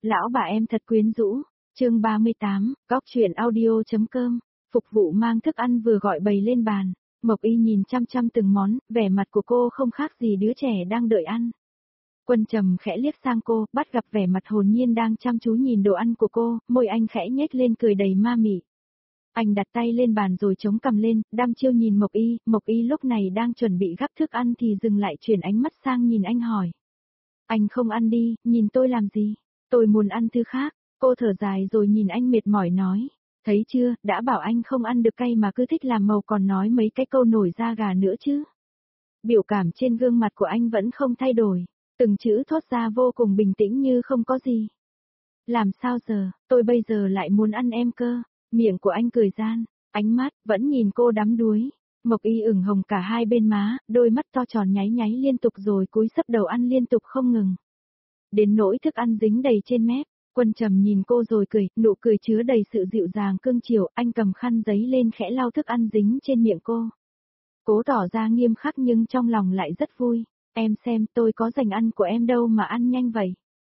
Lão bà em thật quyến rũ. Chương 38, góc truyện audio.com. Phục vụ mang thức ăn vừa gọi bày lên bàn. Mộc Y nhìn chăm chăm từng món, vẻ mặt của cô không khác gì đứa trẻ đang đợi ăn. Quân Trầm khẽ liếc sang cô, bắt gặp vẻ mặt hồn nhiên đang chăm chú nhìn đồ ăn của cô, môi anh khẽ nhếch lên cười đầy ma mị. Anh đặt tay lên bàn rồi chống cằm lên, đăm chiêu nhìn Mộc Y lúc này đang chuẩn bị gắp thức ăn thì dừng lại chuyển ánh mắt sang nhìn anh hỏi. Anh không ăn đi, nhìn tôi làm gì? Tôi muốn ăn thứ khác. Cô thở dài rồi nhìn anh mệt mỏi nói. Thấy chưa, đã bảo anh không ăn được cay mà cứ thích làm màu còn nói mấy cái câu nổi da gà nữa chứ. Biểu cảm trên gương mặt của anh vẫn không thay đổi, từng chữ thốt ra vô cùng bình tĩnh như không có gì. Làm sao giờ, tôi bây giờ lại muốn ăn em cơ. Miệng của anh cười gian, ánh mắt vẫn nhìn cô đắm đuối. Mộc Y ửng hồng cả hai bên má, đôi mắt to tròn nháy nháy liên tục rồi cúi sấp đầu ăn liên tục không ngừng. Đến nỗi thức ăn dính đầy trên mép, Quân Trầm nhìn cô rồi cười, nụ cười chứa đầy sự dịu dàng cương chiều, anh cầm khăn giấy lên khẽ lau thức ăn dính trên miệng cô. Cố tỏ ra nghiêm khắc nhưng trong lòng lại rất vui, em xem tôi có dành ăn của em đâu mà ăn nhanh vậy.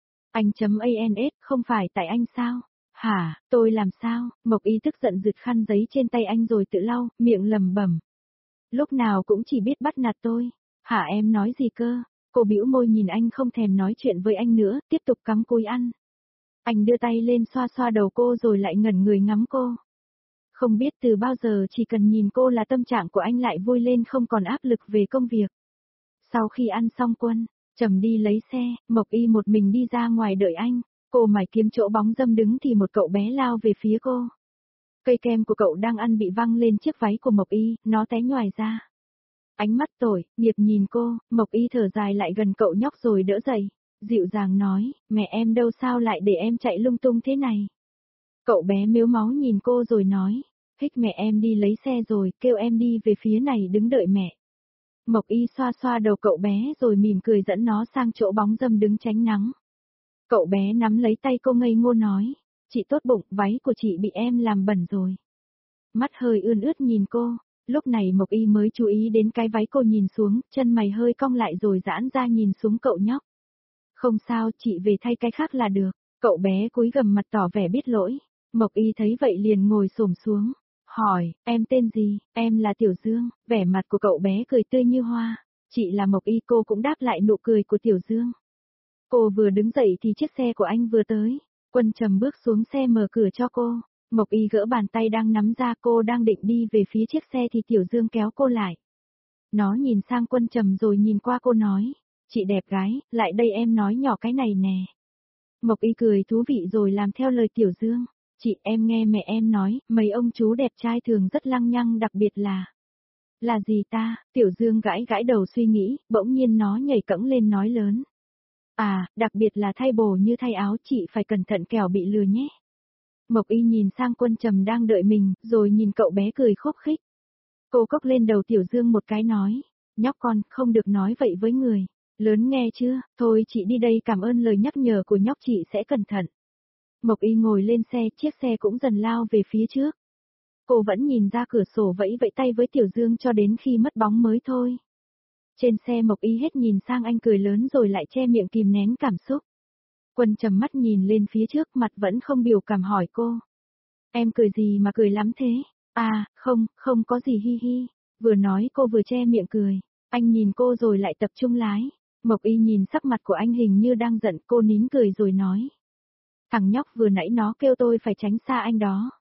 Anh.ans, không phải tại anh sao? Hả, tôi làm sao? Mộc Y tức giận giật khăn giấy trên tay anh rồi tự lau, miệng lẩm bẩm. Lúc nào cũng chỉ biết bắt nạt tôi. Hả em nói gì cơ? Cô bĩu môi nhìn anh không thèm nói chuyện với anh nữa, tiếp tục cắm cúi ăn. Anh đưa tay lên xoa xoa đầu cô rồi lại ngẩn người ngắm cô. Không biết từ bao giờ chỉ cần nhìn cô là tâm trạng của anh lại vui lên không còn áp lực về công việc. Sau khi ăn xong Quân Trầm đi lấy xe, Mộc Y một mình đi ra ngoài đợi anh. Cô mải kiếm chỗ bóng râm đứng thì một cậu bé lao về phía cô. Cây kem của cậu đang ăn bị văng lên chiếc váy của Mộc Y, nó té nhoài ra. Ánh mắt tội nghiệp nhìn cô, Mộc Y thở dài lại gần cậu nhóc rồi đỡ dậy. Dịu dàng nói, mẹ em đâu sao lại để em chạy lung tung thế này. Cậu bé mếu máu nhìn cô rồi nói, hích mẹ em đi lấy xe rồi, kêu em đi về phía này đứng đợi mẹ. Mộc Y xoa xoa đầu cậu bé rồi mỉm cười dẫn nó sang chỗ bóng râm đứng tránh nắng. Cậu bé nắm lấy tay cô ngây ngô nói, chị tốt bụng, váy của chị bị em làm bẩn rồi. Mắt hơi ươn ướt nhìn cô, lúc này Mộc Y mới chú ý đến cái váy cô nhìn xuống, chân mày hơi cong lại rồi giãn ra nhìn xuống cậu nhóc. Không sao, chị về thay cái khác là được. Cậu bé cúi gằm mặt tỏ vẻ biết lỗi. Mộc Y thấy vậy liền ngồi xổm xuống. Hỏi, em tên gì? Em là Tiểu Dương. Vẻ mặt của cậu bé cười tươi như hoa. Chị là Mộc Y, cô cũng đáp lại nụ cười của Tiểu Dương. Cô vừa đứng dậy thì chiếc xe của anh vừa tới. Quân Trầm bước xuống xe mở cửa cho cô. Mộc Y gỡ bàn tay đang nắm ra, cô đang định đi về phía chiếc xe thì Tiểu Dương kéo cô lại. Nó nhìn sang Quân Trầm rồi nhìn qua cô nói. Chị đẹp gái, lại đây em nói nhỏ cái này nè. Mộc Y cười thú vị rồi làm theo lời Tiểu Dương. Chị em nghe mẹ em nói, mấy ông chú đẹp trai thường rất lăng nhăng đặc biệt là. Là gì ta? Tiểu Dương gãi gãi đầu suy nghĩ, bỗng nhiên nó nhảy cẫng lên nói lớn. À, đặc biệt là thay bổ như thay áo, chị phải cẩn thận kẻo bị lừa nhé. Mộc Y nhìn sang Quân Trầm đang đợi mình, rồi nhìn cậu bé cười khúc khích. Cô cốc lên đầu Tiểu Dương một cái nói. Nhóc con, không được nói vậy với người. Lớn nghe chưa, thôi chị đi đây, cảm ơn lời nhắc nhở của nhóc, chị sẽ cẩn thận. Mộc Y ngồi lên xe, chiếc xe cũng dần lao về phía trước. Cô vẫn nhìn ra cửa sổ vẫy vẫy tay với Tiểu Dương cho đến khi mất bóng mới thôi. Trên xe Mộc Y hết nhìn sang anh cười lớn rồi lại che miệng kìm nén cảm xúc. Quân Trầm mắt nhìn lên phía trước, mặt vẫn không biểu cảm hỏi cô. Em cười gì mà cười lắm thế? À, không có gì hi hi. Vừa nói cô vừa che miệng cười. Anh nhìn cô rồi lại tập trung lái. Mộc Y nhìn sắc mặt của anh hình như đang giận, cô nín cười rồi nói. Thằng nhóc vừa nãy nó kêu tôi phải tránh xa anh đó.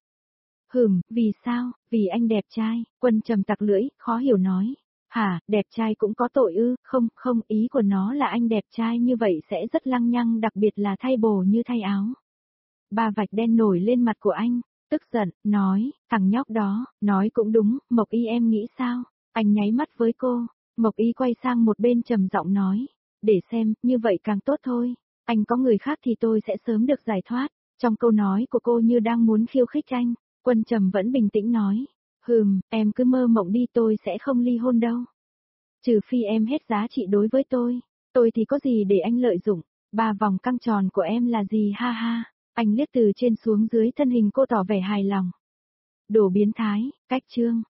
Vì sao? Vì anh đẹp trai. Quân Trầm tặc lưỡi, khó hiểu nói. Hả, đẹp trai cũng có tội ư? Không, ý của nó là anh đẹp trai như vậy sẽ rất lăng nhăng, đặc biệt là thay bổ như thay áo. Ba vạch đen nổi lên mặt của anh, tức giận, nói, thằng nhóc đó, nói cũng đúng, Mộc Y em nghĩ sao? Anh nháy mắt với cô. Mộc Y quay sang một bên trầm giọng nói, để xem, như vậy càng tốt thôi, anh có người khác thì tôi sẽ sớm được giải thoát. Trong câu nói của cô như đang muốn khiêu khích anh, Quân Trầm vẫn bình tĩnh nói, em cứ mơ mộng đi, tôi sẽ không ly hôn đâu. Trừ phi em hết giá trị đối với tôi thì có gì để anh lợi dụng, 3 vòng căng tròn của em là gì ha ha. Anh liếc từ trên xuống dưới thân hình cô tỏ vẻ hài lòng. Đồ biến thái, cách chương.